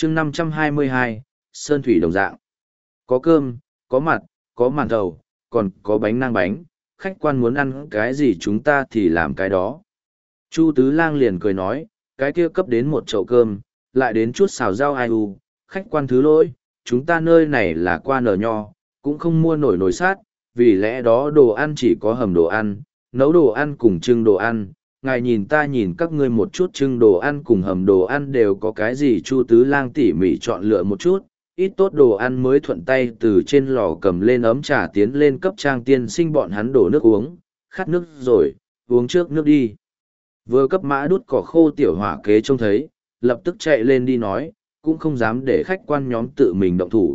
chương 522, Sơn Thủy đồng dạng. Có cơm, có mặt, có màn thầu, còn có bánh nang bánh, khách quan muốn ăn cái gì chúng ta thì làm cái đó. Chu Tứ Lang liền cười nói, cái kia cấp đến một chậu cơm, lại đến chút xào rau ai u, khách quan thứ lỗi, chúng ta nơi này là qua nở nho, cũng không mua nổi nồi sát, vì lẽ đó đồ ăn chỉ có hầm đồ ăn, nấu đồ ăn cùng trưng đồ ăn. Ngài nhìn ta nhìn các ngươi một chút trưng đồ ăn cùng hầm đồ ăn đều có cái gì. Chu Tứ Lang tỉ mỉ chọn lựa một chút, ít tốt đồ ăn mới thuận tay từ trên lò cầm lên ấm trà tiến lên cấp Trang tiên sinh bọn hắn đổ nước uống, khát nước rồi, uống trước nước đi. Vừa cấp mã đút cỏ khô tiểu hỏa kế trông thấy, lập tức chạy lên đi nói, cũng không dám để khách quan nhóm tự mình động thủ,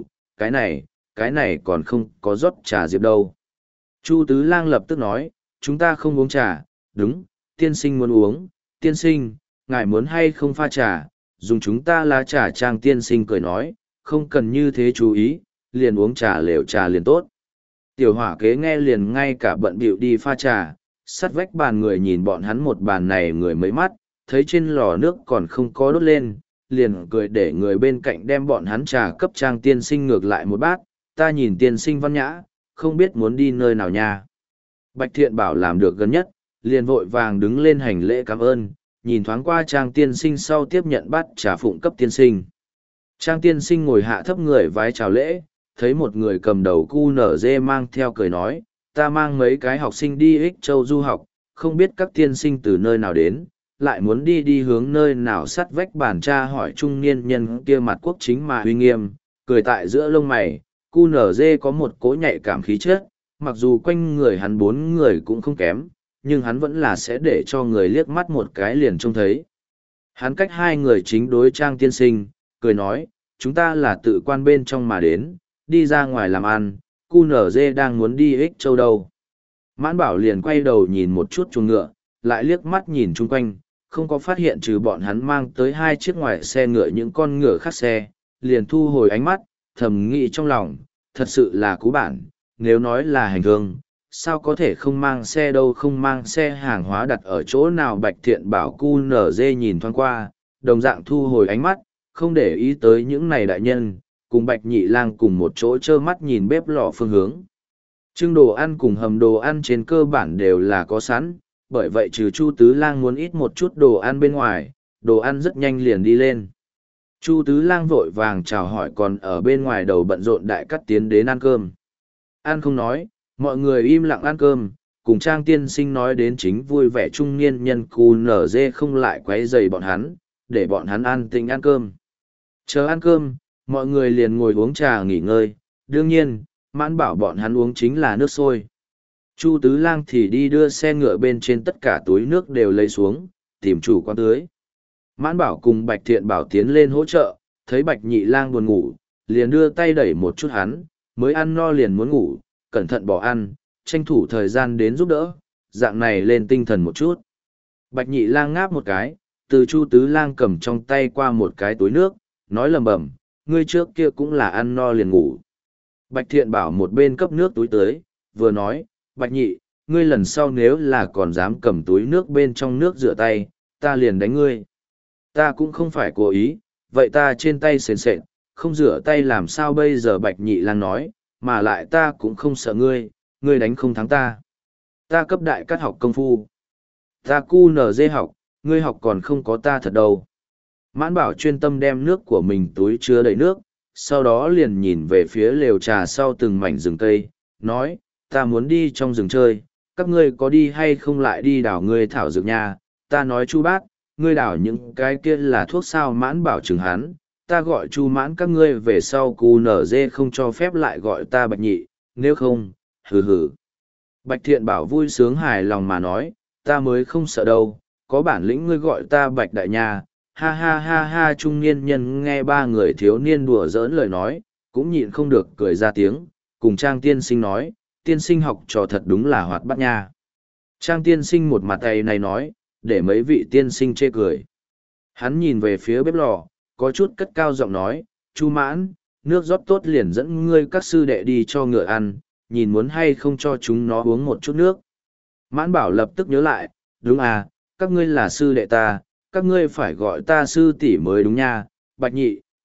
cái này còn không có rót trà diệp đâu. Chu Tứ Lang lập tức nói, chúng ta không uống trà, đúng, tiên sinh muốn uống, tiên sinh, ngài muốn hay không pha trà, dùng chúng ta lá trà. Trang tiên sinh cười nói, không cần như thế chú ý, liền uống trà lều trà liền tốt. Tiểu hỏa kế nghe liền ngay cả bận bịu đi pha trà, sắt vách bàn người nhìn bọn hắn một bàn này người mấy mắt, thấy trên lò nước còn không có đốt lên, liền cười để người bên cạnh đem bọn hắn trà cấp Trang tiên sinh ngược lại một bát, ta nhìn tiên sinh văn nhã, không biết muốn đi nơi nào nha. Bạch Thiện Bảo làm được gần nhất, liền vội vàng đứng lên hành lễ cảm ơn, nhìn thoáng qua Trang tiên sinh sau tiếp nhận bát trà phụng cấp tiên sinh. Trang tiên sinh ngồi hạ thấp người vái chào lễ, thấy một người cầm đầu cu nở dê mang theo cười nói, ta mang mấy cái học sinh đi Ích Châu du học, không biết các tiên sinh từ nơi nào đến, lại muốn đi hướng nơi nào. Sắt vách bàn tra hỏi trung niên nhân kia mặt quốc chính mà uy nghiêm, cười tại giữa lông mày, cu nở dê có một cỗ nhạy cảm khí chất, mặc dù quanh người hắn bốn người cũng không kém, nhưng hắn vẫn là sẽ để cho người liếc mắt một cái liền trông thấy. Hắn cách hai người chính đối Trang tiên sinh, cười nói, chúng ta là tự quan bên trong mà đến, đi ra ngoài làm ăn, cu nở dê đang muốn đi Ích Châu đâu. Mãn Bảo liền quay đầu nhìn một chút chuồng ngựa, lại liếc mắt nhìn chung quanh, không có phát hiện trừ bọn hắn mang tới hai chiếc ngoài xe ngựa những con ngựa khác xe, liền thu hồi ánh mắt, thầm nghĩ trong lòng, thật sự là cú bản, nếu nói là hành hương, sao có thể không mang xe đâu, không mang xe hàng hóa đặt ở chỗ nào. Bạch Thiện Bảo cu nở dê nhìn thoáng qua, đồng dạng thu hồi ánh mắt, không để ý tới những này đại nhân, cùng Bạch Nhị Lang cùng một chỗ trơ mắt nhìn bếp lò phương hướng. Trưng đồ ăn cùng hầm đồ ăn trên cơ bản đều là có sẵn, bởi vậy trừ Chu Tứ Lang muốn ít một chút đồ ăn bên ngoài, đồ ăn rất nhanh liền đi lên. Chu Tứ Lang vội vàng chào hỏi còn ở bên ngoài đầu bận rộn đại cắt tiến đến ăn cơm. Ăn không nói, mọi người im lặng ăn cơm, cùng Trang tiên sinh nói đến chính vui vẻ trung niên nhân cu nở dê không lại quấy rầy bọn hắn, để bọn hắn ăn tĩnh ăn cơm. Chờ ăn cơm, mọi người liền ngồi uống trà nghỉ ngơi, đương nhiên, Mãn Bảo bọn hắn uống chính là nước sôi. Chu Tứ Lang thì đi đưa xe ngựa bên trên tất cả túi nước đều lấy xuống, tìm chủ quán tưới. Mãn Bảo cùng Bạch Thiện Bảo tiến lên hỗ trợ, thấy Bạch Nhị Lang buồn ngủ, liền đưa tay đẩy một chút hắn, mới ăn no liền muốn ngủ, cẩn thận bỏ ăn, tranh thủ thời gian đến giúp đỡ, dạng này lên tinh thần một chút. Bạch Nhị Lang ngáp một cái, từ Chu Tứ Lang cầm trong tay qua một cái túi nước, nói lầm bầm, ngươi trước kia cũng là ăn no liền ngủ. Bạch Thiện Bảo một bên cấp nước túi tới, vừa nói, Bạch Nhị, ngươi lần sau nếu là còn dám cầm túi nước bên trong nước rửa tay, ta liền đánh ngươi. Ta cũng không phải cố ý, vậy ta trên tay sền sệt, không rửa tay làm sao bây giờ. Bạch Nhị Lang nói, mà lại ta cũng không sợ ngươi, ngươi đánh không thắng ta. Ta cấp đại cắt học công phu. Ta cu nở dê học, ngươi học còn không có ta thật đâu. Mãn Bảo chuyên tâm đem nước của mình túi chứa đầy nước, sau đó liền nhìn về phía lều trà sau từng mảnh rừng cây, nói, ta muốn đi trong rừng chơi, các ngươi có đi hay không lại đi đảo ngươi thảo dược nha. Ta nói Chu bác, ngươi đảo những cái kia là thuốc sao. Mãn Bảo chừng hắn, ta gọi Chu Mãn các ngươi về sau cu nở dê không cho phép lại gọi ta Bạch Nhị, nếu không, hừ hừ. Bạch Thiện Bảo vui sướng hài lòng mà nói, ta mới không sợ đâu, có bản lĩnh ngươi gọi ta Bạch Đại Nha. Ha ha ha ha. Trung niên nhân nghe ba người thiếu niên đùa giỡn lời nói, cũng nhịn không được cười ra tiếng, cùng Trang tiên sinh nói, tiên sinh học trò thật đúng là hoạt bát nha. Trang tiên sinh một mặt tay này nói, để mấy vị tiên sinh chê cười. Hắn nhìn về phía bếp lò, có chút cất cao giọng nói, Chu Mãn, nước rót tốt liền dẫn ngươi các sư đệ đi cho ngựa ăn, nhìn muốn hay không cho chúng nó uống một chút nước. Mãn Bảo lập tức nhớ lại, đúng à, các ngươi là sư đệ ta, các ngươi phải gọi ta sư tỷ mới đúng nha. Bạch Nhị,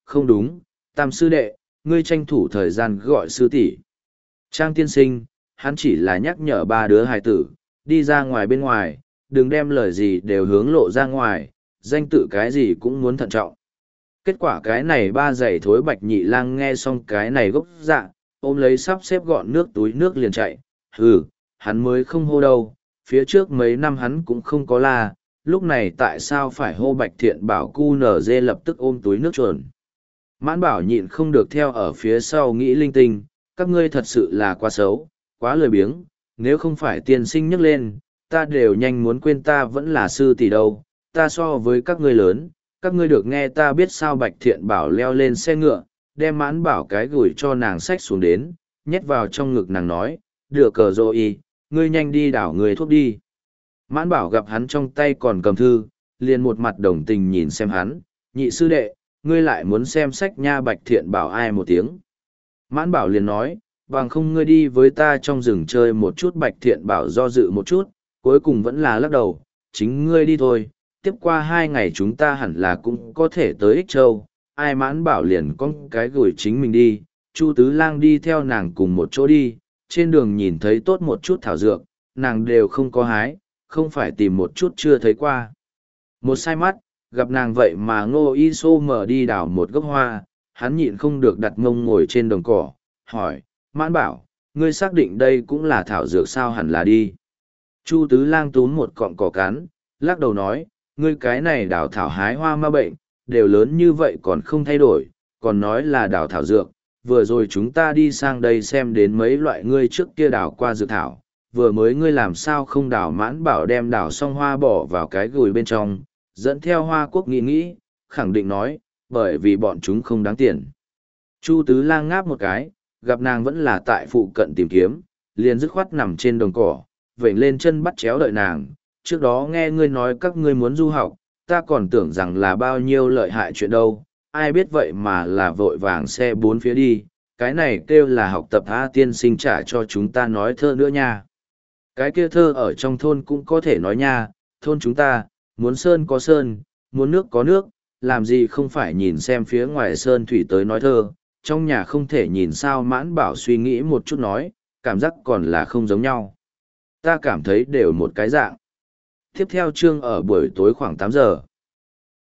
không đúng, Tam sư đệ, ngươi tranh thủ thời gian gọi sư tỷ. Trang tiên sinh, hắn chỉ là nhắc nhở ba đứa hài tử, đi ra ngoài bên ngoài, đừng đem lời gì đều hướng lộ ra ngoài, danh tự cái gì cũng muốn thận trọng. Kết quả cái này ba giày thối Bạch Nhị Lang nghe xong cái này gốc dạ, ôm lấy sắp xếp gọn nước túi nước liền chạy. Hừ, hắn mới không hô đâu, phía trước mấy năm hắn cũng không có la, lúc này tại sao phải hô Bạch Thiện Bảo cu nở dê lập tức ôm túi nước chuồn. Mãn Bảo nhịn không được theo ở phía sau nghĩ linh tinh, các ngươi thật sự là quá xấu, quá lười biếng, nếu không phải tiên sinh nhấc lên, ta đều nhanh muốn quên ta vẫn là sư tỷ đâu, ta so với các ngươi lớn, các ngươi được nghe ta biết sao. Bạch Thiện Bảo leo lên xe ngựa, đem Mãn Bảo cái gửi cho nàng xách xuống đến, nhét vào trong ngực nàng nói, được cờ rô y, ngươi nhanh đi đảo người thuốc đi. Mãn Bảo gặp hắn trong tay còn cầm thư, liền một mặt đồng tình nhìn xem hắn, nhị sư đệ, ngươi lại muốn xem sách nha. Bạch Thiện Bảo ai một tiếng. Mãn Bảo liền nói, bằng không ngươi đi với ta trong rừng chơi một chút. Bạch Thiện Bảo do dự một chút, cuối cùng vẫn là lắc đầu, chính ngươi đi thôi, tiếp qua 2 ngày chúng ta hẳn là cũng có thể tới Ích Châu. Ai Mãn Bảo liền có cái gửi chính mình đi, Chu Tứ Lang đi theo nàng cùng một chỗ đi, trên đường nhìn thấy tốt một chút thảo dược, nàng đều không có hái, không phải tìm một chút chưa thấy qua. Một sai mắt, gặp nàng vậy mà Ngô Y Xô mở đi đào một gốc hoa, hắn nhịn không được đặt mông ngồi trên đồng cỏ, hỏi, Mãn Bảo, ngươi xác định đây cũng là thảo dược sao? Hẳn là đi. Chu Tứ Lang túm một cọng cỏ cắn, lắc đầu nói, ngươi cái này đào thảo hái hoa ma bệnh, đều lớn như vậy còn không thay đổi, còn nói là đào thảo dược. Vừa rồi chúng ta đi sang đây xem đến mấy loại ngươi trước kia đào qua dược thảo, vừa mới ngươi làm sao không đào? Mãn Bảo đem đào xong hoa bỏ vào cái gùi bên trong, dẫn theo Hoa Quốc nghĩ, khẳng định nói, bởi vì bọn chúng không đáng tiền. Chu Tứ Lang ngáp một cái, gặp nàng vẫn là tại phụ cận tìm kiếm, liền dứt khoát nằm trên đồng cỏ, vểnh lên chân bắt chéo đợi nàng. Trước đó nghe ngươi nói các ngươi muốn du học, ta còn tưởng rằng là bao nhiêu lợi hại chuyện đâu, ai biết vậy mà là vội vàng xe 4 phía đi, cái này kêu là học tập A. Tiên sinh trả cho chúng ta nói thơ nữa nha. Cái kia thơ ở trong thôn cũng có thể nói nha, thôn chúng ta, muốn sơn có sơn, muốn nước có nước, làm gì không phải nhìn xem phía ngoài sơn thủy tới nói thơ, trong nhà không thể nhìn sao. Mãn Bảo suy nghĩ một chút nói, cảm giác còn là không giống nhau. Ta cảm thấy đều một cái dạng. Tiếp theo chương ở buổi tối khoảng 8 giờ.